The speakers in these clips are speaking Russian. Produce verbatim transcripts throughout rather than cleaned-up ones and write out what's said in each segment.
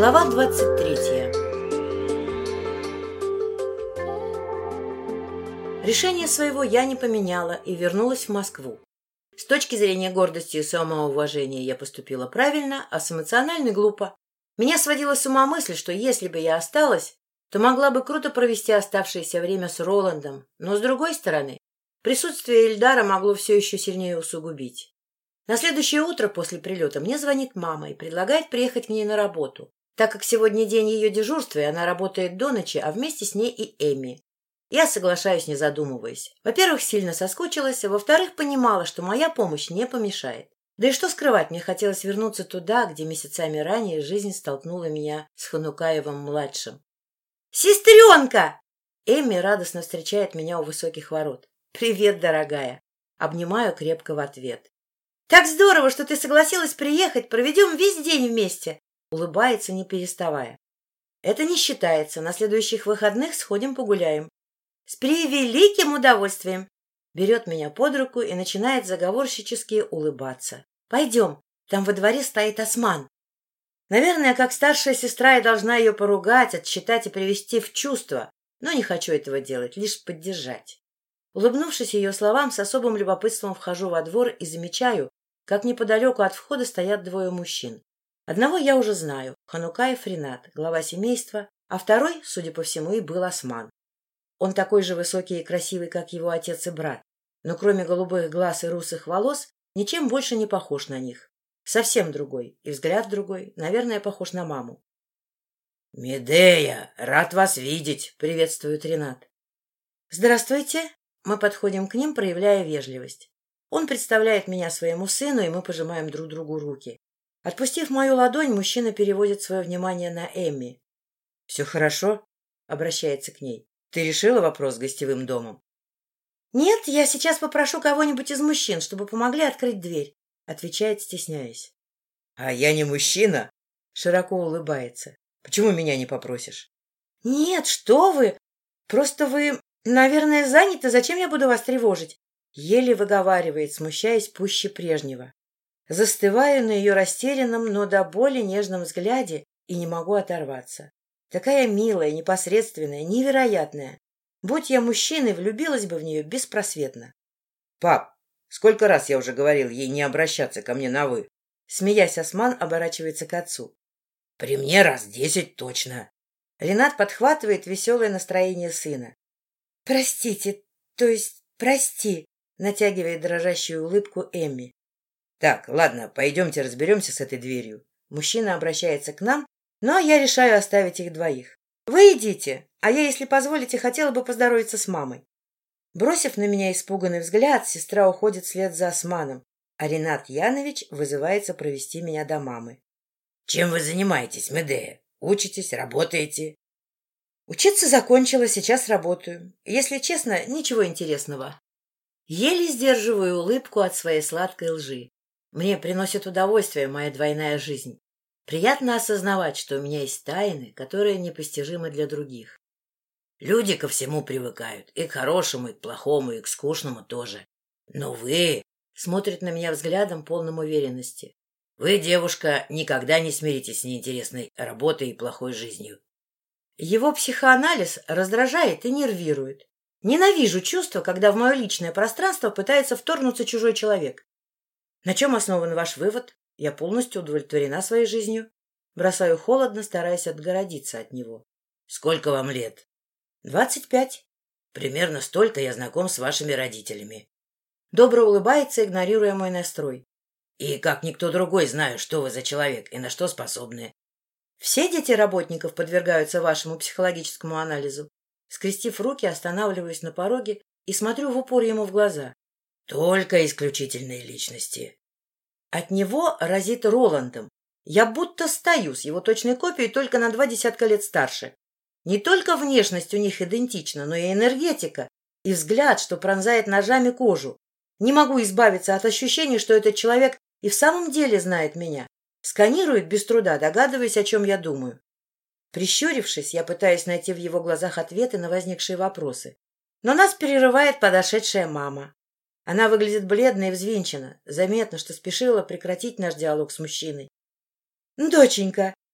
Глава двадцать третья. Решение своего я не поменяла и вернулась в Москву. С точки зрения гордости и самоуважения я поступила правильно, а с эмоциональной глупо. Меня сводила с ума мысль, что если бы я осталась, то могла бы круто провести оставшееся время с Роландом, но, с другой стороны, присутствие Ильдара могло все еще сильнее усугубить. На следующее утро после прилета мне звонит мама и предлагает приехать к ней на работу, так как сегодня день ее дежурства, и она работает до ночи, а вместе с ней и Эми. Я соглашаюсь, не задумываясь. Во-первых, сильно соскучилась, а во-вторых, понимала, что моя помощь не помешает. Да и что скрывать, мне хотелось вернуться туда, где месяцами ранее жизнь столкнула меня с Ханукаевым-младшим. «Сестренка!» Эми радостно встречает меня у высоких ворот. «Привет, дорогая!» Обнимаю крепко в ответ. «Так здорово, что ты согласилась приехать, проведем весь день вместе!» Улыбается, не переставая. «Это не считается, на следующих выходных сходим погуляем». «С превеликим удовольствием!» Берет меня под руку и начинает заговорщически улыбаться. «Пойдем, там во дворе стоит Осман». Наверное, как старшая сестра я должна ее поругать, отчитать и привести в чувство, но не хочу этого делать, лишь поддержать. Улыбнувшись ее словам, с особым любопытством вхожу во двор и замечаю, как неподалеку от входа стоят двое мужчин. Одного я уже знаю — Ханукаев Ринат, глава семейства, а второй, судя по всему, и был Осман. Он такой же высокий и красивый, как его отец и брат, но кроме голубых глаз и русых волос ничем больше не похож на них. Совсем другой, и взгляд другой, наверное, похож на маму. — Медея, рад вас видеть! — приветствует Ринат. — Здравствуйте! Мы подходим к ним, проявляя вежливость. Он представляет меня своему сыну, и мы пожимаем друг другу руки. Отпустив мою ладонь, мужчина переводит свое внимание на Эмми. — Все хорошо? — обращается к ней. — Ты решила вопрос с гостевым домом? — Нет, я сейчас попрошу кого-нибудь из мужчин, чтобы помогли открыть дверь. — отвечает, стесняясь. — А я не мужчина? — широко улыбается. — Почему меня не попросишь? — Нет, что вы! Просто вы, наверное, заняты. Зачем я буду вас тревожить? Еле выговаривает, смущаясь пуще прежнего. Застываю на ее растерянном, но до боли нежном взгляде и не могу оторваться. Такая милая, непосредственная, невероятная. Будь я мужчиной, влюбилась бы в нее беспросветно. — Пап, сколько раз я уже говорил ей не обращаться ко мне на «вы»? Смеясь, Осман оборачивается к отцу. — При мне раз десять точно. Ринат подхватывает веселое настроение сына. — Простите, то есть прости, натягивает дрожащую улыбку Эмми. — Так, ладно, пойдемте разберемся с этой дверью. Мужчина обращается к нам, но я решаю оставить их двоих. Вы идите, а я, если позволите, хотела бы поздороваться с мамой. Бросив на меня испуганный взгляд, сестра уходит вслед за Османом, а Ринат Янович вызывается провести меня до мамы. — Чем вы занимаетесь, Медея? Учитесь, работаете? — Учиться закончила, сейчас работаю. Если честно, ничего интересного. Еле сдерживаю улыбку от своей сладкой лжи. Мне приносит удовольствие моя двойная жизнь. Приятно осознавать, что у меня есть тайны, которые непостижимы для других. Люди ко всему привыкают, и к хорошему, и к плохому, и к скучному тоже. Но вы... Смотрит на меня взглядом, полным уверенности. Вы, девушка, никогда не смиритесь с неинтересной работой и плохой жизнью. Его психоанализ раздражает и нервирует. Ненавижу чувство, когда в мое личное пространство пытается вторгнуться чужой человек. На чем основан ваш вывод? Я полностью удовлетворена своей жизнью. Бросаю холодно, стараясь отгородиться от него. Сколько вам лет? Двадцать пять. Примерно столько я знаком с вашими родителями. Добро улыбается, игнорируя мой настрой. И как никто другой знаю, что вы за человек и на что способны. Все дети работников подвергаются вашему психологическому анализу. Скрестив руки, останавливаюсь на пороге и смотрю в упор ему в глаза. Только исключительные личности. От него разит Роландом. Я будто стою с его точной копией, только на два десятка лет старше. Не только внешность у них идентична, но и энергетика, и взгляд, что пронзает ножами кожу. Не могу избавиться от ощущения, что этот человек и в самом деле знает меня. Сканирует без труда, догадываясь, о чем я думаю. Прищурившись, я пытаюсь найти в его глазах ответы на возникшие вопросы. Но нас перерывает подошедшая мама. Она выглядит бледно и взвинчена. Заметно, что спешила прекратить наш диалог с мужчиной. — Доченька,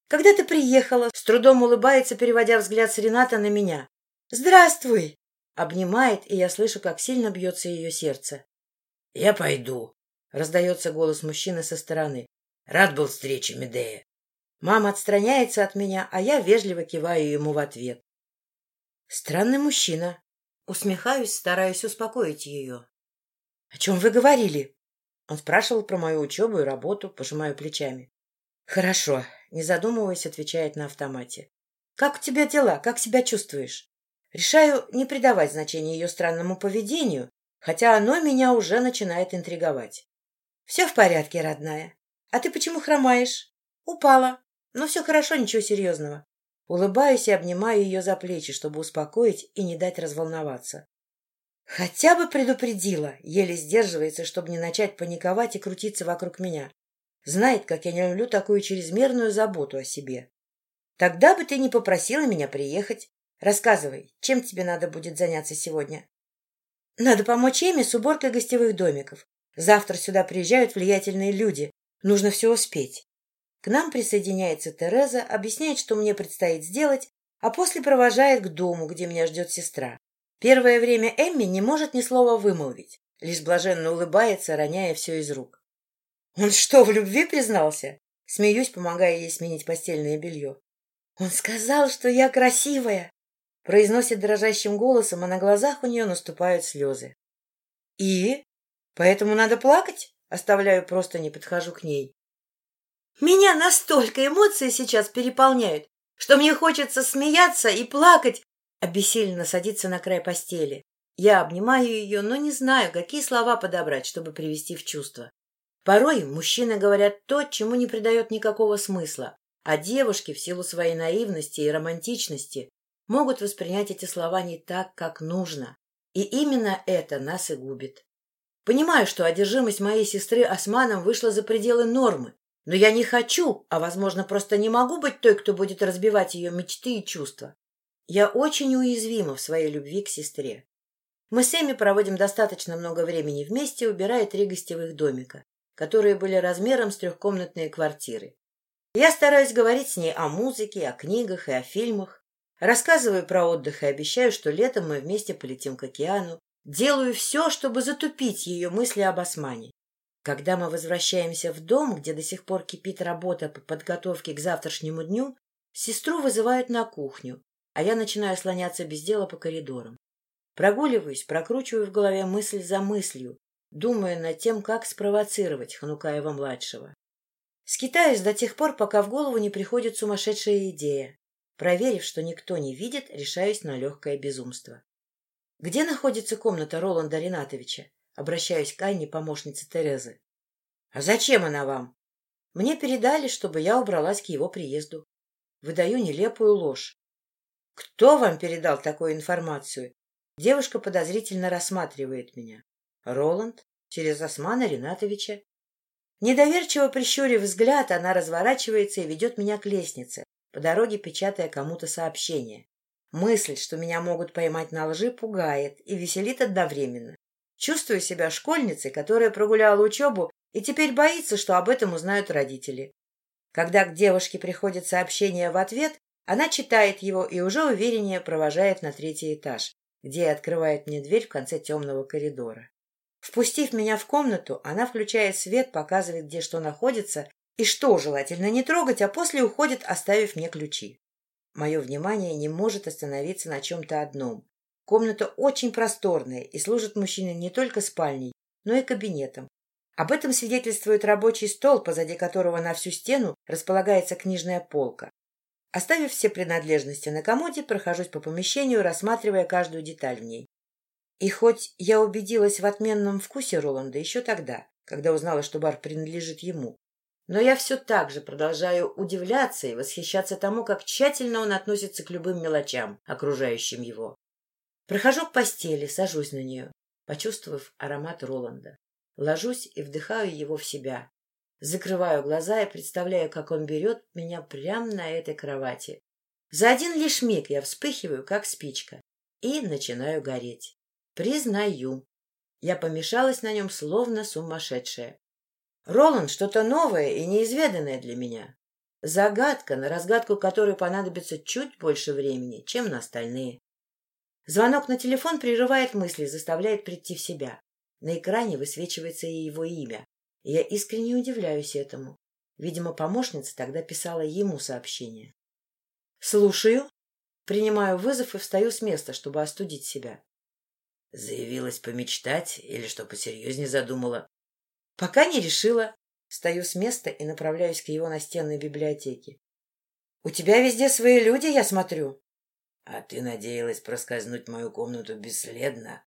Когда ты приехала?» С трудом улыбается, переводя взгляд с Рената на меня. «Здравствуй!» Обнимает, и я слышу, как сильно бьется ее сердце. «Я пойду», — раздается голос мужчины со стороны. «Рад был встрече, Медея». Мама отстраняется от меня, а я вежливо киваю ему в ответ. Странный мужчина. Усмехаюсь, стараюсь успокоить ее. — О чем вы говорили? Он спрашивал про мою учебу и работу, пожимаю плечами. — Хорошо, не задумываясь, отвечает на автомате. — Как у тебя дела? Как себя чувствуешь? Решаю не придавать значения ее странному поведению, хотя оно меня уже начинает интриговать. — Все в порядке, родная. А ты почему хромаешь? — Упала. Но все хорошо, ничего серьезного. Улыбаюсь и обнимаю ее за плечи, чтобы успокоить и не дать разволноваться. Хотя бы предупредила, еле сдерживается, чтобы не начать паниковать и крутиться вокруг меня. Знает, как я не люблю такую чрезмерную заботу о себе. Тогда бы ты не попросила меня приехать. Рассказывай, чем тебе надо будет заняться сегодня? Надо помочь Эми с уборкой гостевых домиков. Завтра сюда приезжают влиятельные люди. Нужно все успеть. К нам присоединяется Тереза, объясняет, что мне предстоит сделать, а после провожает к дому, где меня ждет сестра. Первое время Эмми не может ни слова вымолвить, лишь блаженно улыбается, роняя все из рук. Он что, в любви признался? Смеюсь, помогая ей сменить постельное белье. Он сказал, что я красивая, произносит дрожащим голосом, а на глазах у нее наступают слезы. И? Поэтому надо плакать? Оставляю просто, не подхожу к ней. Меня настолько эмоции сейчас переполняют, что мне хочется смеяться и плакать, обессиленно садиться на край постели. Я обнимаю ее, но не знаю, какие слова подобрать, чтобы привести в чувство. Порой мужчины говорят то, чему не придает никакого смысла, а девушки в силу своей наивности и романтичности могут воспринять эти слова не так, как нужно. И именно это нас и губит. Понимаю, что одержимость моей сестры Османом вышла за пределы нормы, но я не хочу, а, возможно, просто не могу быть той, кто будет разбивать ее мечты и чувства. Я очень уязвима в своей любви к сестре. Мы с Эми проводим достаточно много времени вместе, убирая три гостевых домика, которые были размером с трехкомнатные квартиры. Я стараюсь говорить с ней о музыке, о книгах и о фильмах. Рассказываю про отдых и обещаю, что летом мы вместе полетим к океану. Делаю все, чтобы затупить ее мысли об Османе. Когда мы возвращаемся в дом, где до сих пор кипит работа по подготовке к завтрашнему дню, сестру вызывают на кухню, а я начинаю слоняться без дела по коридорам. Прогуливаюсь, прокручиваю в голове мысль за мыслью, думая над тем, как спровоцировать Ханукаева-младшего. Скитаюсь до тех пор, пока в голову не приходит сумасшедшая идея. Проверив, что никто не видит, решаюсь на легкое безумство. — Где находится комната Роланда Ринатовича? Обращаюсь к Анне, помощнице Терезы. — А зачем она вам? — Мне передали, чтобы я убралась к его приезду. Выдаю нелепую ложь. — Кто вам передал такую информацию? Девушка подозрительно рассматривает меня. — Роланд, через Османа Ринатовича. Недоверчиво прищурив взгляд, она разворачивается и ведет меня к лестнице, по дороге печатая кому-то сообщение. Мысль, что меня могут поймать на лжи, пугает и веселит одновременно. Чувствую себя школьницей, которая прогуляла учебу и теперь боится, что об этом узнают родители. Когда к девушке приходит сообщение в ответ, она читает его и уже увереннее провожает на третий этаж, где открывает мне дверь в конце темного коридора. Впустив меня в комнату, она включает свет, показывает, где что находится и что желательно не трогать, а после уходит, оставив мне ключи. Мое внимание не может остановиться на чем-то одном. Комната очень просторная и служит мужчине не только спальней, но и кабинетом. Об этом свидетельствует рабочий стол, позади которого на всю стену располагается книжная полка. Оставив все принадлежности на комоде, прохожусь по помещению, рассматривая каждую деталь в ней. И хоть я убедилась в отменном вкусе Роланда еще тогда, когда узнала, что бар принадлежит ему, но я все так же продолжаю удивляться и восхищаться тому, как тщательно он относится к любым мелочам, окружающим его. Прохожу к постели, сажусь на нее, почувствовав аромат Роланда. Ложусь и вдыхаю его в себя. Закрываю глаза и представляю, как он берет меня прямо на этой кровати. За один лишь миг я вспыхиваю, как спичка, и начинаю гореть. Признаю, я помешалась на нем словно сумасшедшая. Роланд — что-то новое и неизведанное для меня. Загадка, на разгадку которой понадобится чуть больше времени, чем на остальные. Звонок на телефон прерывает мысли, заставляет прийти в себя. На экране высвечивается и его имя. И я искренне удивляюсь этому. Видимо, помощница тогда писала ему сообщение. «Слушаю». Принимаю вызов и встаю с места, чтобы остудить себя. Заявилась помечтать или что посерьезнее задумала? Пока не решила. Встаю с места и направляюсь к его настенной библиотеке. «У тебя везде свои люди, я смотрю». А ты надеялась проскользнуть в мою комнату бесследно?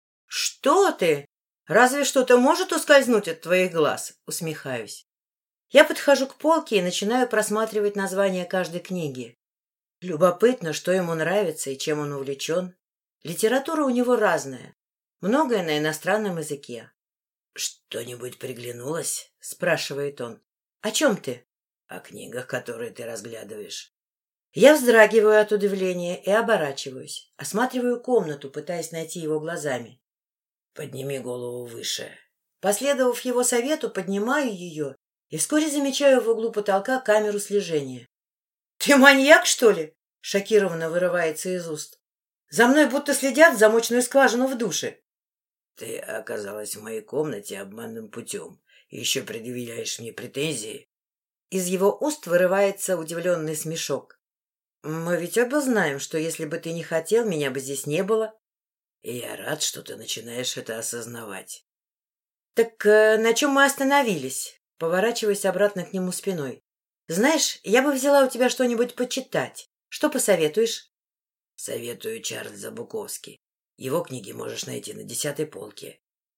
«Что ты? Разве что-то может ускользнуть от твоих глаз?» Усмехаюсь. Я подхожу к полке и начинаю просматривать названия каждой книги. Любопытно, что ему нравится и чем он увлечен. Литература у него разная. Многое на иностранном языке. «Что-нибудь приглянулось?» — спрашивает он. «О чем ты?» «О книгах, которые ты разглядываешь». Я вздрагиваю от удивления и оборачиваюсь. Осматриваю комнату, пытаясь найти его глазами. «Подними голову выше». Последовав его совету, поднимаю ее и вскоре замечаю в углу потолка камеру слежения. «Ты маньяк, что ли?» — шокированно вырывается из уст. «За мной будто следят в замочную скважину в душе». «Ты оказалась в моей комнате обманным путем и еще предъявляешь мне претензии?» Из его уст вырывается удивленный смешок. «Мы ведь оба знаем, что если бы ты не хотел, меня бы здесь не было». «И я рад, что ты начинаешь это осознавать». «Так э, на чем мы остановились?» Поворачиваясь обратно к нему спиной. «Знаешь, я бы взяла у тебя что-нибудь почитать. Что посоветуешь?» «Советую Чарльза Буковски. Его книги можешь найти на десятой полке».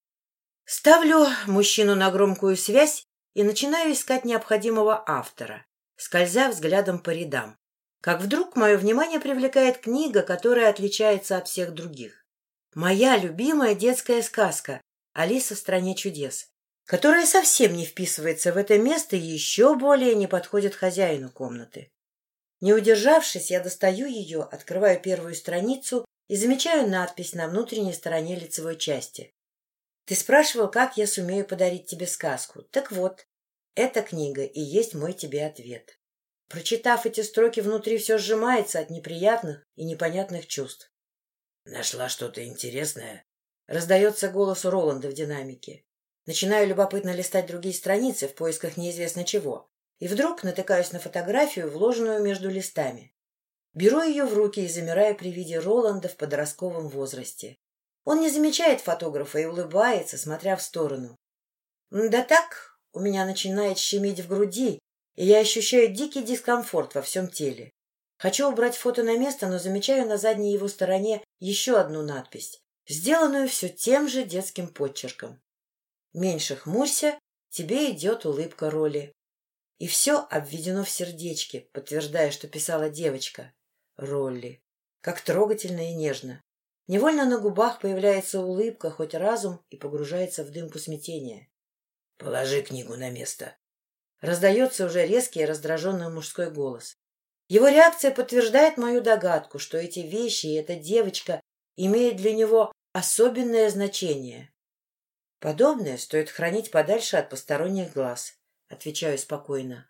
Ставлю мужчину на громкую связь и начинаю искать необходимого автора, скользя взглядом по рядам. Как вдруг мое внимание привлекает книга, которая отличается от всех других. Моя любимая детская сказка «Алиса в стране чудес», которая совсем не вписывается в это место и еще более не подходит хозяину комнаты. Не удержавшись, я достаю ее, открываю первую страницу и замечаю надпись на внутренней стороне лицевой части. «Ты спрашивал, как я сумею подарить тебе сказку? Так вот, эта книга и есть мой тебе ответ». Прочитав эти строки, внутри все сжимается от неприятных и непонятных чувств. «Нашла что-то интересное?» Раздается голос у Роланда в динамике. Начинаю любопытно листать другие страницы в поисках неизвестно чего. И вдруг натыкаюсь на фотографию, вложенную между листами. Беру ее в руки и замираю при виде Роланда в подростковом возрасте. Он не замечает фотографа и улыбается, смотря в сторону. Да так, у меня начинает щемить в груди, и я ощущаю дикий дискомфорт во всем теле. Хочу убрать фото на место, но замечаю на задней его стороне еще одну надпись, сделанную все тем же детским подчерком. «Меньше хмурься, тебе идет улыбка Роли». И все обведено в сердечке, подтверждая, что писала девочка. Ролли. Как трогательно и нежно. Невольно на губах появляется улыбка, хоть разум и погружается в дымку смятения. «Положи книгу на место». Раздается уже резкий и раздраженный мужской голос. Его реакция подтверждает мою догадку, что эти вещи и эта девочка имеют для него особенное значение. Подобное стоит хранить подальше от посторонних глаз, отвечаю спокойно.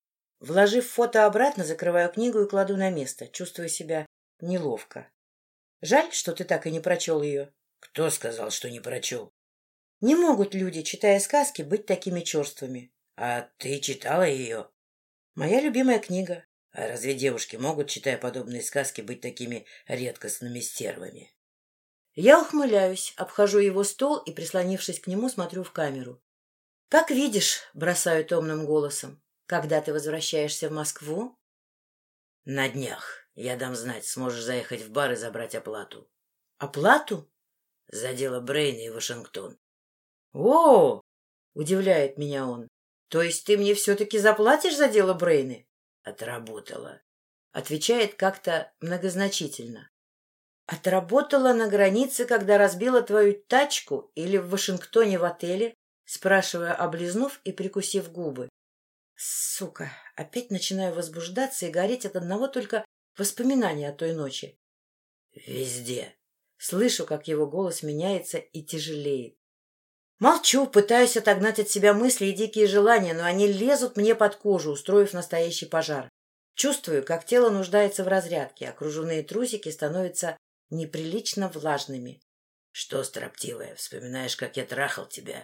Вложив фото обратно, закрываю книгу и кладу на место, чувствуя себя неловко. Жаль, что ты так и не прочел ее. Кто сказал, что не прочел? Не могут люди, читая сказки, быть такими черствыми. А ты читала ее? Моя любимая книга. А разве девушки могут, читая подобные сказки, быть такими редкостными стервами? Я ухмыляюсь, обхожу его стол и, прислонившись к нему, смотрю в камеру. — Как видишь, — бросаю томным голосом, — когда ты возвращаешься в Москву? — На днях. Я дам знать, сможешь заехать в бар и забрать оплату. — Оплату? — За дело Брейна и Вашингтон. — О! — удивляет меня он. — То есть ты мне все-таки заплатишь за дело Брейны? — Отработала. — отвечает как-то многозначительно. — Отработала на границе, когда разбила твою тачку или в Вашингтоне в отеле? Спрашиваю, облизнув и прикусив губы. Сука, опять начинаю возбуждаться и гореть от одного только воспоминания о той ночи. — Везде. Слышу, как его голос меняется и тяжелеет. Молчу, пытаюсь отогнать от себя мысли и дикие желания, но они лезут мне под кожу, устроив настоящий пожар. Чувствую, как тело нуждается в разрядке, а кружевные трусики становятся неприлично влажными. — Что, строптивая, вспоминаешь, как я трахал тебя?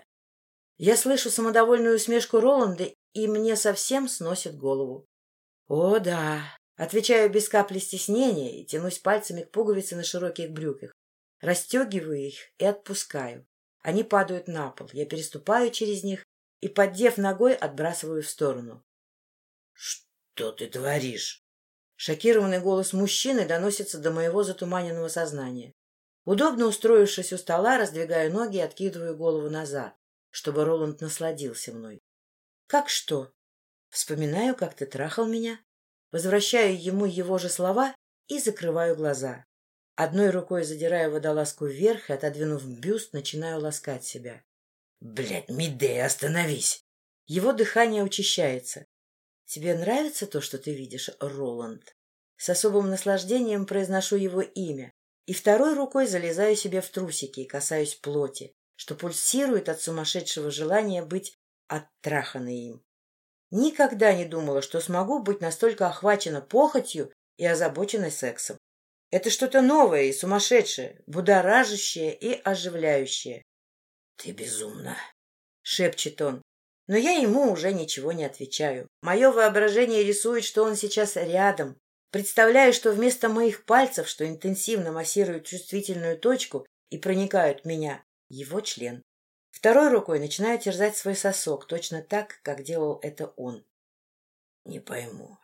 Я слышу самодовольную усмешку Роланда, и мне совсем сносит голову. — О, да. Отвечаю без капли стеснения и тянусь пальцами к пуговице на широких брюках. Расстегиваю их и отпускаю. Они падают на пол. Я переступаю через них и, поддев ногой, отбрасываю в сторону. — Что ты творишь? Шокированный голос мужчины доносится до моего затуманенного сознания. Удобно устроившись у стола, раздвигаю ноги и откидываю голову назад, чтобы Роланд насладился мной. — Как что? Вспоминаю, как ты трахал меня. Возвращаю ему его же слова и закрываю глаза. Одной рукой задираю водолазку вверх и, отодвинув бюст, начинаю ласкать себя. — Блядь, Медея, остановись! Его дыхание учащается. — Тебе нравится то, что ты видишь, Роланд? С особым наслаждением произношу его имя и второй рукой залезаю себе в трусики и касаюсь плоти, что пульсирует от сумасшедшего желания быть оттраханной им. Никогда не думала, что смогу быть настолько охвачена похотью и озабоченной сексом. Это что-то новое и сумасшедшее, будоражащее и оживляющее. — Ты безумна, — шепчет он. Но я ему уже ничего не отвечаю. Мое воображение рисует, что он сейчас рядом. Представляю, что вместо моих пальцев, что интенсивно массируют чувствительную точку и проникают в меня, его член. Второй рукой начинаю терзать свой сосок, точно так, как делал это он. — Не пойму,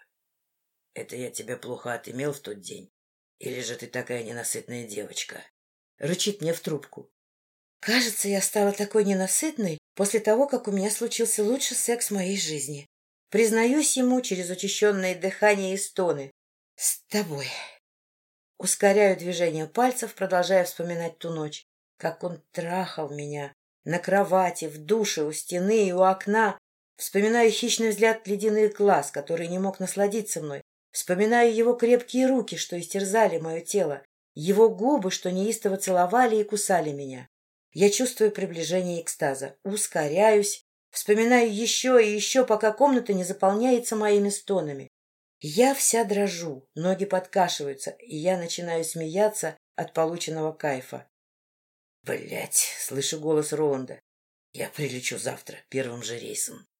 это я тебя плохо отымел в тот день? Или же ты такая ненасытная девочка? Рычит мне в трубку. Кажется, я стала такой ненасытной после того, как у меня случился лучший секс в моей жизни. Признаюсь ему через учащенное дыхание и стоны. С тобой. Ускоряю движение пальцев, продолжая вспоминать ту ночь, как он трахал меня на кровати, в душе, у стены и у окна. Вспоминаю хищный взгляд ледяных глаз, который не мог насладиться мной. Вспоминаю его крепкие руки, что истерзали мое тело, его губы, что неистово целовали и кусали меня. Я чувствую приближение экстаза, ускоряюсь, вспоминаю еще и еще, пока комната не заполняется моими стонами. Я вся дрожу, ноги подкашиваются, и я начинаю смеяться от полученного кайфа. — Блядь, слышу голос Роланда. Я прилечу завтра первым же рейсом.